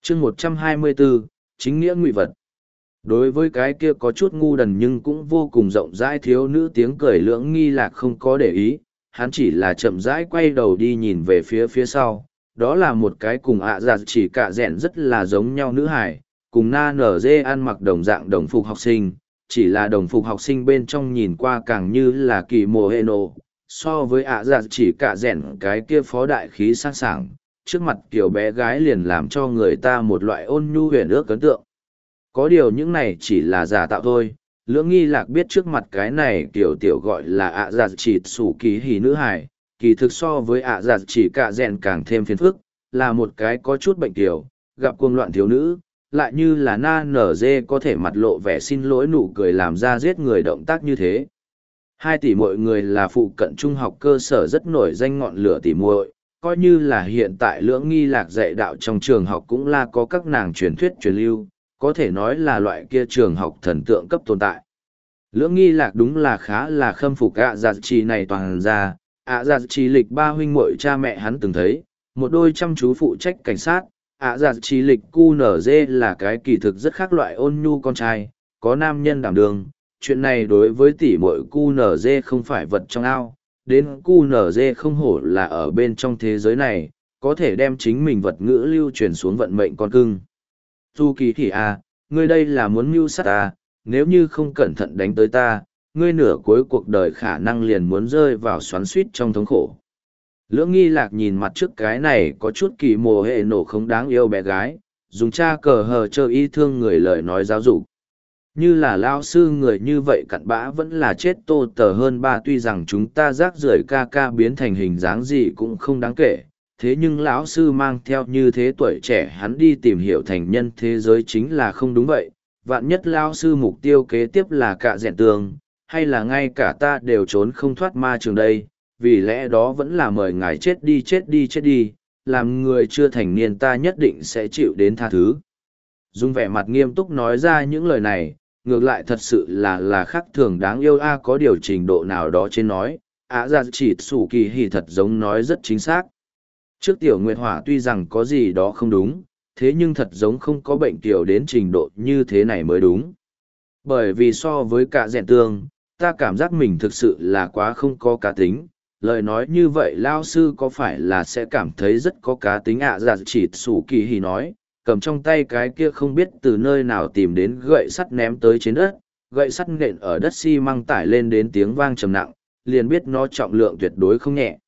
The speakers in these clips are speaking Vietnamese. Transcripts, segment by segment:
chương 124, chính nghĩa ngụy vật. Đối với cái kia có chút ngu đần nhưng cũng vô cùng rộng rãi thiếu nữ tiếng cười Lưỡng Nghi Lạc không có để ý, hắn chỉ là chậm rãi quay đầu đi nhìn về phía sau. Đó là một cái cùng giặt chỉ cả rẽn rất là giống nhau nữ hải, cùng na nở dê ăn mặc đồng dạng đồng phục học sinh, chỉ là đồng phục học sinh bên trong nhìn qua càng như là kỳ mồ hệ nổ. So với giặt chỉ cả rẽn cái kia phó đại khí sang sảng, trước mặt kiểu bé gái liền làm cho người ta một loại ôn nhu huyền ước ấn tượng. Có điều những này chỉ là giả tạo thôi. Lưỡng Nghi Lạc biết trước mặt cái này kiểu tiểu gọi là giặt chỉ sủ kỳ hỉ nữ hải, kỳ thực so với giặt chỉ cả rèn càng thêm phiền phức, là một cái có chút bệnh tiểu, gặp cuồng loạn thiếu nữ, lại như là na nở dê có thể mặt lộ vẻ xin lỗi nụ cười làm ra giết người động tác như thế. Hai tỷ muội người là phụ cận trung học cơ sở rất nổi danh ngọn lửa tỷ muội, coi như là hiện tại Lưỡng Nghi Lạc dạy đạo trong trường học cũng là có các nàng truyền thuyết truyền lưu, có thể nói là loại kia trường học thần tượng cấp tồn tại. Lưỡng Nghi Lạc đúng là khá là khâm phục giặt chỉ này toàn ra, giặt chỉ lịch ba huynh muội cha mẹ hắn từng thấy, một đôi chăm chú phụ trách cảnh sát, giặt chỉ lịch QNZ là cái kỳ thực rất khác loại ôn nhu con trai, có nam nhân đảm đường, chuyện này đối với tỷ muội QNZ không phải vật trong ao, đến QNZ không hổ là ở bên trong thế giới này, có thể đem chính mình vật ngữ lưu truyền xuống vận mệnh con cưng. Du Kỳ thì ngươi đây là muốn mưu sát ta, nếu như không cẩn thận đánh tới ta, ngươi nửa cuối cuộc đời khả năng liền muốn rơi vào xoắn xuýt trong thống khổ. Lưỡng Nghi Lạc nhìn mặt trước cái này có chút kỳ mồ hệ nổ không đáng yêu bé gái, dùng cha cờ hờ chơ y thương người lời nói giáo dục. Như là lao sư người như vậy cặn bã vẫn là chết tô tờ hơn ba, tuy rằng chúng ta rác rưởi ca ca biến thành hình dáng gì cũng không đáng kể, thế nhưng lão sư mang theo như thế tuổi trẻ hắn đi tìm hiểu thành nhân thế giới chính là không đúng vậy. Vạn nhất lão sư mục tiêu kế tiếp là cả rèn tường, hay là ngay cả ta đều trốn không thoát ma trường đây, vì lẽ đó vẫn là mời ngài chết đi chết đi chết đi, làm người chưa thành niên ta nhất định sẽ chịu đến tha thứ. Dung vẻ mặt nghiêm túc nói ra những lời này, ngược lại thật sự là khác thường đáng yêu có điều trình độ nào đó trên nói, ra chỉ sủ kỳ hỉ thật giống nói rất chính xác. Trước tiểu Nguyệt Hỏa tuy rằng có gì đó không đúng, thế nhưng thật giống không có bệnh tiểu đến trình độ như thế này mới đúng. Bởi vì so với cả rèn tương, ta cảm giác mình thực sự là quá không có cá tính. Lời nói như vậy lao sư có phải là sẽ cảm thấy rất có cá tính dạ chỉ sủ kỳ hì nói, cầm trong tay cái kia không biết từ nơi nào tìm đến gậy sắt ném tới trên đất, gậy sắt nện ở đất xi măng tải lên đến tiếng vang trầm nặng, liền biết nó trọng lượng tuyệt đối không nhẹ.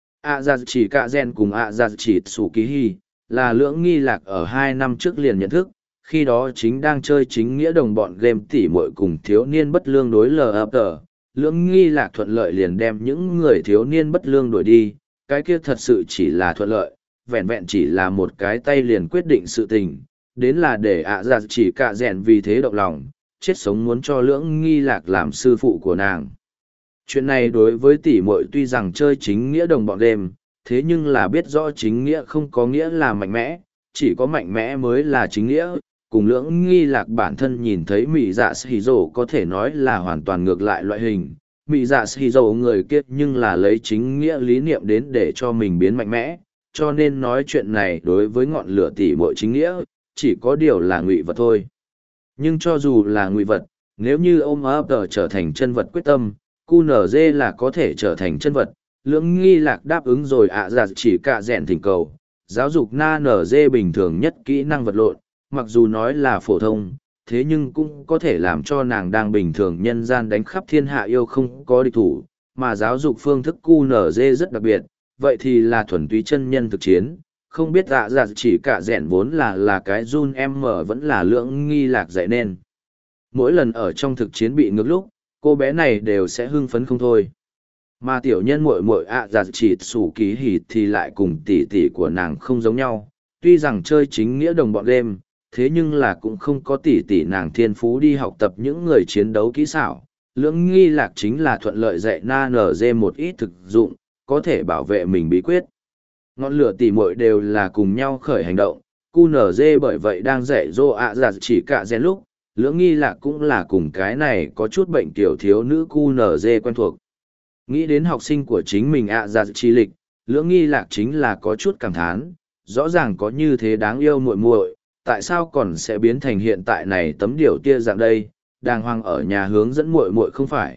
Dạ chỉ cả gen cùng dạ chỉ sủ kỳ hì, là Lưỡng Nghi Lạc ở 2 năm trước liền nhận thức, khi đó chính đang chơi chính nghĩa đồng bọn game tỉ muội cùng thiếu niên bất lương đối LFT. Lưỡng Nghi Lạc thuận lợi liền đem những người thiếu niên bất lương đuổi đi, cái kia thật sự chỉ là thuận lợi, vẹn vẹn chỉ là một cái tay liền quyết định sự tình, đến là để dạ chỉ cả rèn vì thế động lòng, chết sống muốn cho Lưỡng Nghi Lạc làm sư phụ của nàng. Chuyện này đối với tỷ muội tuy rằng chơi chính nghĩa đồng bọn game, thế nhưng là biết rõ chính nghĩa không có nghĩa là mạnh mẽ, chỉ có mạnh mẽ mới là chính nghĩa. Cùng Lưỡng Nghi Lạc bản thân nhìn thấy Mị Dạ Sĩ Dỗ có thể nói là hoàn toàn ngược lại loại hình. Mị Dạ Sĩ Dỗ người kia nhưng là lấy chính nghĩa lý niệm đến để cho mình biến mạnh mẽ, cho nên nói chuyện này đối với ngọn lửa tỷ muội chính nghĩa, chỉ có điều là ngụy vật thôi. Nhưng cho dù là ngụy vật, nếu như ôm ấp trở thành chân vật quyết tâm, QNZ là có thể trở thành chân vật. Lưỡng Nghi Lạc đáp ứng rồi dạ chỉ cả rèn thỉnh cầu, giáo dục na nở dê bình thường nhất kỹ năng vật lộn, mặc dù nói là phổ thông, thế nhưng cũng có thể làm cho nàng đang bình thường nhân gian đánh khắp thiên hạ yêu không có địch thủ, mà giáo dục phương thức QNZ rất đặc biệt, vậy thì là thuần túy chân nhân thực chiến, không biết dạ chỉ cả rèn vốn là cái run em mở vẫn là Lưỡng Nghi Lạc dạy nên. Mỗi lần ở trong thực chiến bị ngược lúc, cô bé này đều sẽ hưng phấn không thôi. Mà tiểu nhân muội muội dạ chỉ sủ kỳ hỉ thì lại cùng tỷ tỷ của nàng không giống nhau, tuy rằng chơi chính nghĩa đồng bọn game, thế nhưng là cũng không có tỷ tỷ nàng thiên phú đi học tập những người chiến đấu kỹ xảo. Lưỡng Nghi Lạc chính là thuận lợi dạy na nở dê một ít thực dụng, có thể bảo vệ mình bí quyết. Ngọn lửa tỷ muội đều là cùng nhau khởi hành động, QNZ bởi vậy đang dạy dỗ dạ chỉ cả rèn lúc, Lưỡng Nghi Lạc cũng là cùng cái này có chút bệnh tiểu thiếu nữ QNZ quen thuộc. Nghĩ đến học sinh của chính mình dạ chỉ lịch, Lưỡng Nghi Lạc chính là có chút cảm thán, rõ ràng có như thế đáng yêu muội muội, tại sao còn sẽ biến thành hiện tại này tấm điều tia dạng đây, đàng hoàng ở nhà hướng dẫn muội muội không phải.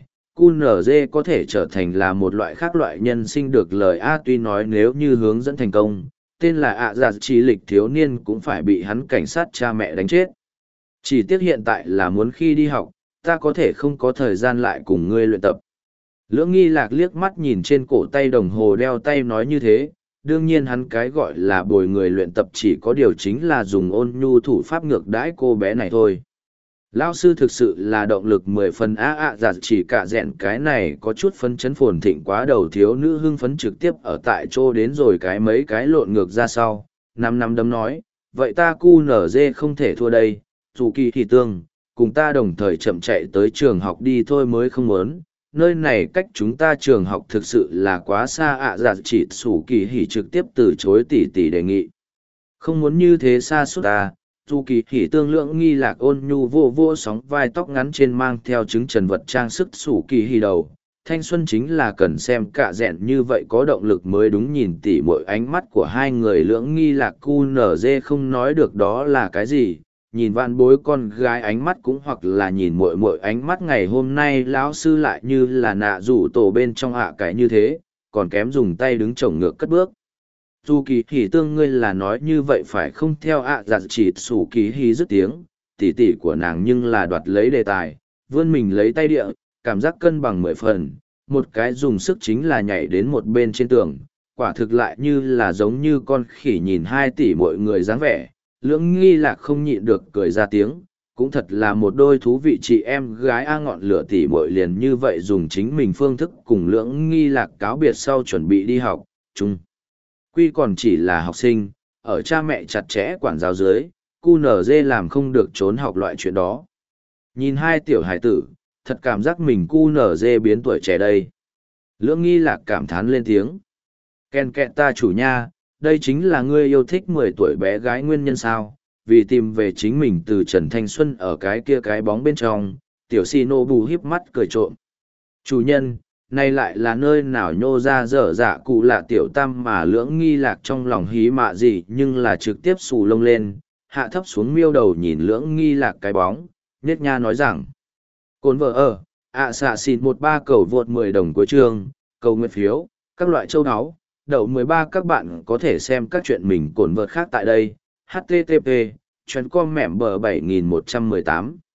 QNZ có thể trở thành là một loại khác loại nhân sinh được lời A, tuy nói nếu như hướng dẫn thành công, tên là ạ giả trí lịch thiếu niên cũng phải bị hắn cảnh sát cha mẹ đánh chết. Chỉ tiếc hiện tại là muốn khi đi học, ta có thể không có thời gian lại cùng ngươi luyện tập. Lưỡng nghi lạc liếc mắt nhìn trên cổ tay đồng hồ đeo tay nói như thế, đương nhiên hắn cái gọi là bồi người luyện tập chỉ có điều chính là dùng ôn nhu thủ pháp ngược đãi cô bé này thôi. Lão sư thực sự là động lực 10 phần giả chỉ cả dẹn cái này có chút phấn chấn phồn thịnh quá đầu thiếu nữ hưng phấn trực tiếp ở tại chỗ đến rồi cái mấy cái lộn ngược ra sau, năm đấm nói, vậy ta QNZ không thể thua đây, dù kỳ thì tương, cùng ta đồng thời chậm chạy tới trường học đi thôi mới không muốn. Nơi này cách chúng ta trường học thực sự là quá xa giả chỉ sủ kỳ hỉ trực tiếp từ chối tỷ đề nghị. Không muốn như thế xa suốt ta. Dù kỳ hỉ tương lượng nghi lạc ôn nhu vô vô sóng vai tóc ngắn trên mang theo chứng trần vật trang sức sủ kỳ hỉ đầu. Thanh xuân chính là cần xem cả dẹn như vậy có động lực mới đúng, nhìn tỉ mỗi ánh mắt của hai người lưỡng nghi lạc QNZ không nói được đó là cái gì. Nhìn vạn bối con gái ánh mắt cũng hoặc là nhìn muội ánh mắt ngày hôm nay lão sư lại như là nạ rủ tổ bên trong cái như thế, còn kém dùng tay đứng chổng ngược cất bước. Dù kỳ hỉ tương ngươi là nói như vậy phải không theo giả chỉ sủ kỳ hỉ dứt tiếng, tỉ tỉ của nàng nhưng là đoạt lấy đề tài, vươn mình lấy tay địa, cảm giác cân bằng 10 phần, một cái dùng sức chính là nhảy đến một bên trên tường, quả thực lại như là giống như con khỉ nhìn 2 tỷ mọi người dáng vẻ, lưỡng nghi lạc không nhịn được cười ra tiếng, cũng thật là một đôi thú vị chị em gái ngọn lửa tỉ muội liền như vậy dùng chính mình phương thức cùng lưỡng nghi lạc cáo biệt sau chuẩn bị đi học, chung quy còn chỉ là học sinh, ở cha mẹ chặt chẽ quản giáo dưới, QNZ làm không được trốn học loại chuyện đó. Nhìn 2 tiểu hải tử, thật cảm giác mình QNZ biến tuổi trẻ đây. Lưỡng nghi lạc cảm thán lên tiếng. Ken kẹt ta chủ nha, đây chính là ngươi yêu thích 10 tuổi bé gái nguyên nhân sao, vì tìm về chính mình từ Trần Thanh Xuân ở cái kia cái bóng bên trong, tiểu Shinobu híp mắt cười trộm. Chủ nhân, nay lại là nơi nào nhô ra dở dạ cụ lạ tiểu tam mà lưỡng nghi lạc trong lòng hí mạ gì nhưng là trực tiếp xù lông lên, hạ thấp xuống miêu đầu nhìn lưỡng nghi lạc cái bóng, nết nha nói rằng. Cồn vợ xạ xịt 13 cầu vượt 10 đồng cuối chương, cầu nguyện phiếu, các loại châu áo, đậu 13 các bạn có thể xem các chuyện mình cồn vợt khác tại đây, http, chuyến com mẻm bờ 7118.